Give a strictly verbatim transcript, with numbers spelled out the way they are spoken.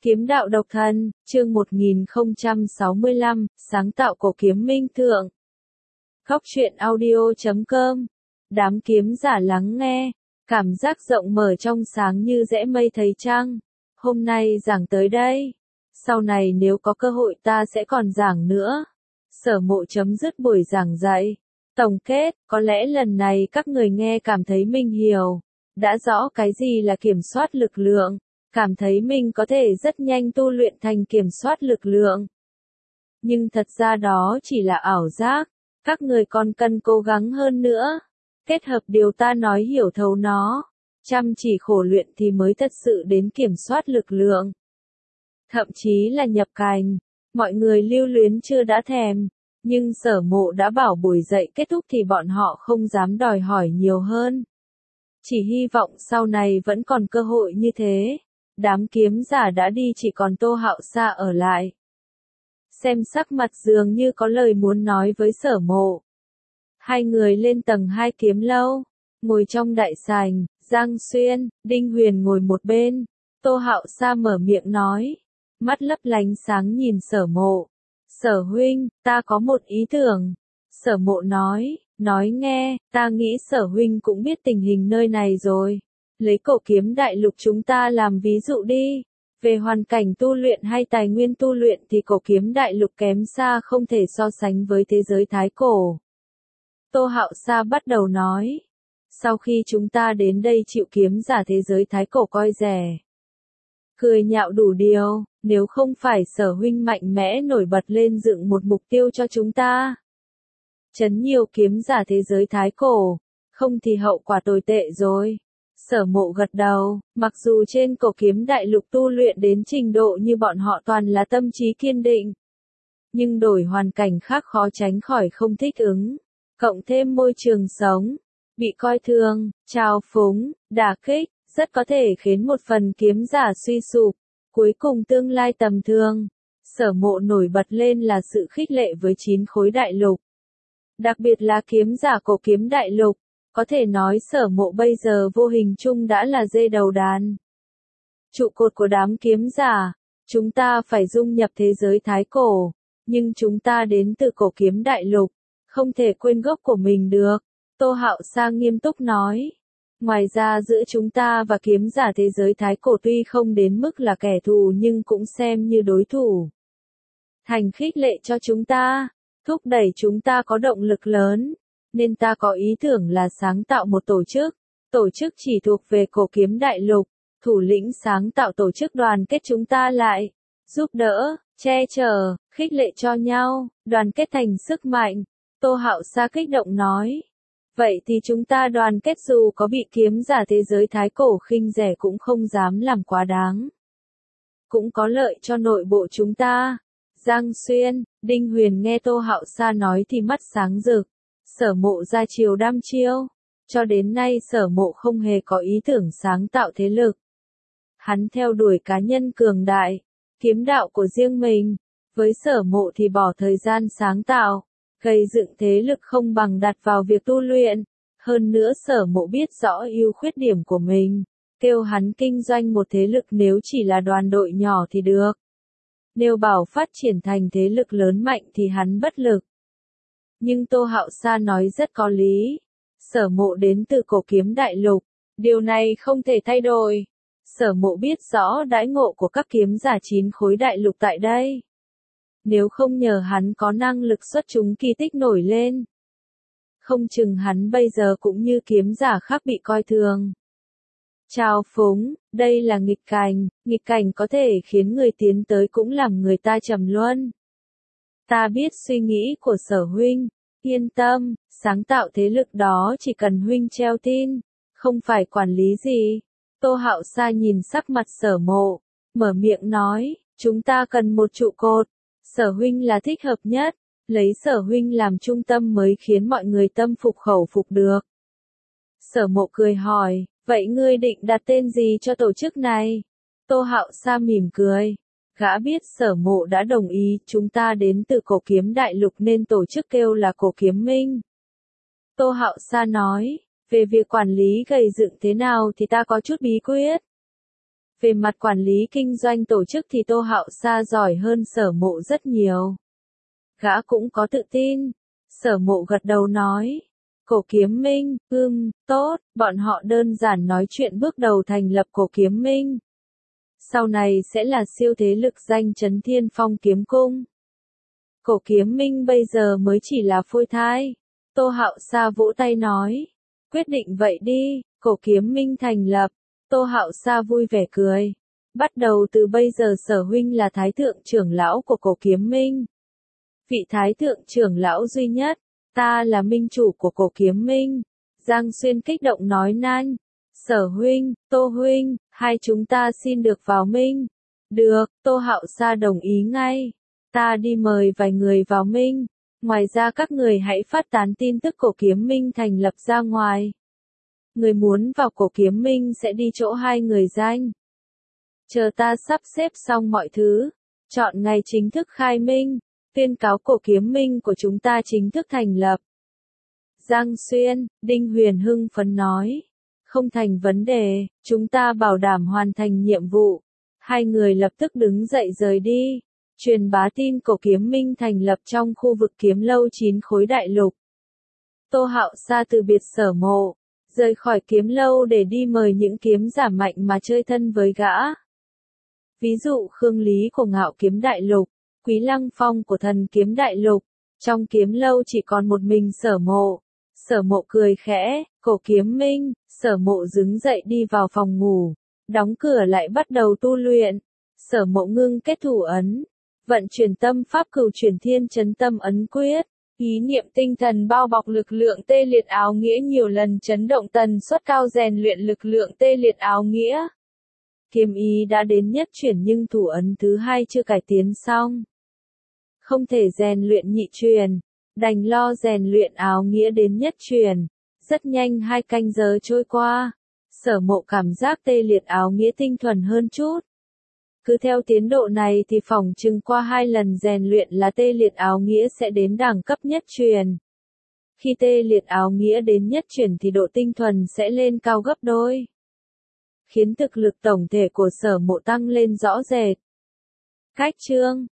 Kiếm đạo độc thân, chương một nghìn không trăm sáu mươi lăm, sáng tạo cổ kiếm minh thượng. Góc truyện audio chấm com. Đám kiếm giả lắng nghe, cảm giác rộng mở trong sáng như rẽ mây thấy trăng. Hôm nay giảng tới đây. Sau này nếu có cơ hội ta sẽ còn giảng nữa. Sở Mộ chấm dứt buổi giảng dạy. Tổng kết, có lẽ lần này các người nghe cảm thấy mình hiểu. Đã rõ cái gì là kiểm soát lực lượng. Cảm thấy mình có thể rất nhanh tu luyện thành kiểm soát lực lượng. Nhưng thật ra đó chỉ là ảo giác, các người còn cần cố gắng hơn nữa. Kết hợp điều ta nói hiểu thấu nó, chăm chỉ khổ luyện thì mới thật sự đến kiểm soát lực lượng. Thậm chí là nhập cành, mọi người lưu luyến chưa đã thèm, nhưng Sở Mộ đã bảo buổi dạy kết thúc thì bọn họ không dám đòi hỏi nhiều hơn. Chỉ hy vọng sau này vẫn còn cơ hội như thế. Đám kiếm giả đã đi chỉ còn Tô Hạo Sa ở lại. Xem sắc mặt dường như có lời muốn nói với Sở Mộ. Hai người lên tầng hai kiếm lâu, ngồi trong đại sảnh, Giang Xuyên, Đinh Huyền ngồi một bên. Tô Hạo Sa mở miệng nói, mắt lấp lánh sáng nhìn Sở Mộ. Sở huynh, ta có một ý tưởng. Sở Mộ nói, nói nghe, ta nghĩ Sở huynh cũng biết tình hình nơi này rồi. Lấy cổ kiếm đại lục chúng ta làm ví dụ đi. Về hoàn cảnh tu luyện hay tài nguyên tu luyện thì cổ kiếm đại lục kém xa không thể so sánh với thế giới thái cổ. Tô Hạo Sa bắt đầu nói. Sau khi chúng ta đến đây chịu kiếm giả thế giới thái cổ coi rẻ. Cười nhạo đủ điều, nếu không phải Sở huynh mạnh mẽ nổi bật lên dựng một mục tiêu cho chúng ta. Trấn nhiều kiếm giả thế giới thái cổ, không thì hậu quả tồi tệ rồi. Sở Mộ gật đầu, mặc dù trên cổ kiếm đại lục tu luyện đến trình độ như bọn họ toàn là tâm trí kiên định. Nhưng đổi hoàn cảnh khác khó tránh khỏi không thích ứng. Cộng thêm môi trường sống, bị coi thường, trào phúng, đả kích, rất có thể khiến một phần kiếm giả suy sụp. Cuối cùng tương lai tầm thường. Sở Mộ nổi bật lên là sự khích lệ với chín khối đại lục. Đặc biệt là kiếm giả cổ kiếm đại lục. Có thể nói Sở Mộ bây giờ vô hình chung đã là dê đầu đàn. Trụ cột của đám kiếm giả, chúng ta phải dung nhập thế giới thái cổ, nhưng chúng ta đến từ cổ kiếm đại lục, không thể quên gốc của mình được. Tô Hạo Sa nghiêm túc nói. Ngoài ra giữa chúng ta và kiếm giả thế giới thái cổ tuy không đến mức là kẻ thù nhưng cũng xem như đối thủ. Thành khích lệ cho chúng ta, thúc đẩy chúng ta có động lực lớn. Nên ta có ý tưởng là sáng tạo một tổ chức, tổ chức chỉ thuộc về cổ kiếm đại lục, thủ lĩnh sáng tạo tổ chức đoàn kết chúng ta lại, giúp đỡ, che chở, khích lệ cho nhau, đoàn kết thành sức mạnh. Tô Hạo Sa kích động nói. Vậy thì chúng ta đoàn kết dù có bị kiếm giả thế giới thái cổ khinh rẻ cũng không dám làm quá đáng. Cũng có lợi cho nội bộ chúng ta. Giang Xuyên, Đinh Huyền nghe Tô Hạo Sa nói thì mắt sáng rực. Sở Mộ ra chiều đăm chiêu. Cho đến nay Sở Mộ không hề có ý tưởng sáng tạo thế lực. Hắn theo đuổi cá nhân cường đại, kiếm đạo của riêng mình. Với Sở Mộ thì bỏ thời gian sáng tạo, gây dựng thế lực không bằng đặt vào việc tu luyện. Hơn nữa Sở Mộ biết rõ ưu khuyết điểm của mình. Kêu hắn kinh doanh một thế lực nếu chỉ là đoàn đội nhỏ thì được. Nếu bảo phát triển thành thế lực lớn mạnh thì hắn bất lực. Nhưng Tô Hạo Sa nói rất có lý. Sở Mộ đến từ cổ kiếm đại lục. Điều này không thể thay đổi. Sở Mộ biết rõ đãi ngộ của các kiếm giả chín khối đại lục tại đây. Nếu không nhờ hắn có năng lực xuất chúng kỳ tích nổi lên. Không chừng hắn bây giờ cũng như kiếm giả khác bị coi thường. Trào phúng, đây là nghịch cảnh. Nghịch cảnh có thể khiến người tiến tới cũng làm người ta trầm luân. Ta biết suy nghĩ của Sở huynh, yên tâm, sáng tạo thế lực đó chỉ cần huynh treo tin, không phải quản lý gì. Tô Hạo Sa nhìn sắc mặt Sở Mộ, mở miệng nói, chúng ta cần một trụ cột, Sở huynh là thích hợp nhất, lấy Sở huynh làm trung tâm mới khiến mọi người tâm phục khẩu phục được. Sở Mộ cười hỏi, vậy ngươi định đặt tên gì cho tổ chức này? Tô Hạo Sa mỉm cười. Gã biết Sở Mộ đã đồng ý, chúng ta đến từ cổ kiếm đại lục nên tổ chức kêu là cổ kiếm minh. Tô Hạo Sa nói, về việc quản lý gây dựng thế nào thì ta có chút bí quyết. Về mặt quản lý kinh doanh tổ chức thì Tô Hạo Sa giỏi hơn Sở Mộ rất nhiều. Gã cũng có tự tin. Sở Mộ gật đầu nói. Cổ Kiếm Minh, ừm, tốt, bọn họ đơn giản nói chuyện bước đầu thành lập Cổ Kiếm Minh. Sau này sẽ là siêu thế lực danh chấn Thiên Phong Kiếm Cung. Cổ Kiếm Minh bây giờ mới chỉ là phôi thai. Tô Hạo Sa vỗ tay nói. Quyết định vậy đi, Cổ Kiếm Minh thành lập. Tô Hạo Sa vui vẻ cười. Bắt đầu từ bây giờ Sở huynh là Thái thượng trưởng lão của Cổ Kiếm Minh. Vị Thái thượng trưởng lão duy nhất, ta là minh chủ của Cổ Kiếm Minh. Giang Xuyên kích động nói nan. Sở huynh, Tô huynh, hai chúng ta xin được vào minh. Được, Tô Hạo Sa đồng ý ngay. Ta đi mời vài người vào minh. Ngoài ra các người hãy phát tán tin tức Cổ Kiếm Minh thành lập ra ngoài. Người muốn vào Cổ Kiếm Minh sẽ đi chỗ hai người danh. Chờ ta sắp xếp xong mọi thứ, chọn ngày chính thức khai minh, tuyên cáo Cổ Kiếm Minh của chúng ta chính thức thành lập. Giang Xuyên, Đinh Huyền hưng phấn nói. Không thành vấn đề, chúng ta bảo đảm hoàn thành nhiệm vụ. Hai người lập tức đứng dậy rời đi. Truyền bá tin Cổ Kiếm Minh thành lập trong khu vực Kiếm Lâu chín khối đại lục. Tô Hạo Sa từ biệt Sở Mộ, rời khỏi Kiếm Lâu để đi mời những kiếm giả mạnh mà chơi thân với gã. Ví dụ Khương Lý của Ngạo Kiếm Đại Lục, Quý Lăng Phong của Thần Kiếm Đại Lục. Trong Kiếm Lâu chỉ còn một mình Sở Mộ. Sở Mộ cười khẽ, Cổ Kiếm Minh. Sở Mộ đứng dậy đi vào phòng ngủ, đóng cửa lại bắt đầu tu luyện. Sở Mộ ngưng kết thủ ấn, vận chuyển tâm pháp cửu chuyển thiên chấn tâm ấn quyết. Ý niệm tinh thần bao bọc lực lượng tê liệt áo nghĩa nhiều lần chấn động tần suất cao rèn luyện lực lượng tê liệt áo nghĩa. Kiếm ý đã đến nhất chuyển nhưng thủ ấn thứ hai chưa cải tiến xong. Không thể rèn luyện nhị truyền, đành lo rèn luyện áo nghĩa đến nhất truyền. Rất nhanh hai canh giờ trôi qua. Sở Mộ cảm giác tê liệt áo nghĩa tinh thuần hơn chút. Cứ theo tiến độ này thì phỏng chừng qua hai lần rèn luyện là tê liệt áo nghĩa sẽ đến đẳng cấp nhất truyền. Khi tê liệt áo nghĩa đến nhất truyền thì độ tinh thuần sẽ lên cao gấp đôi. Khiến thực lực tổng thể của Sở Mộ tăng lên rõ rệt. Cách chương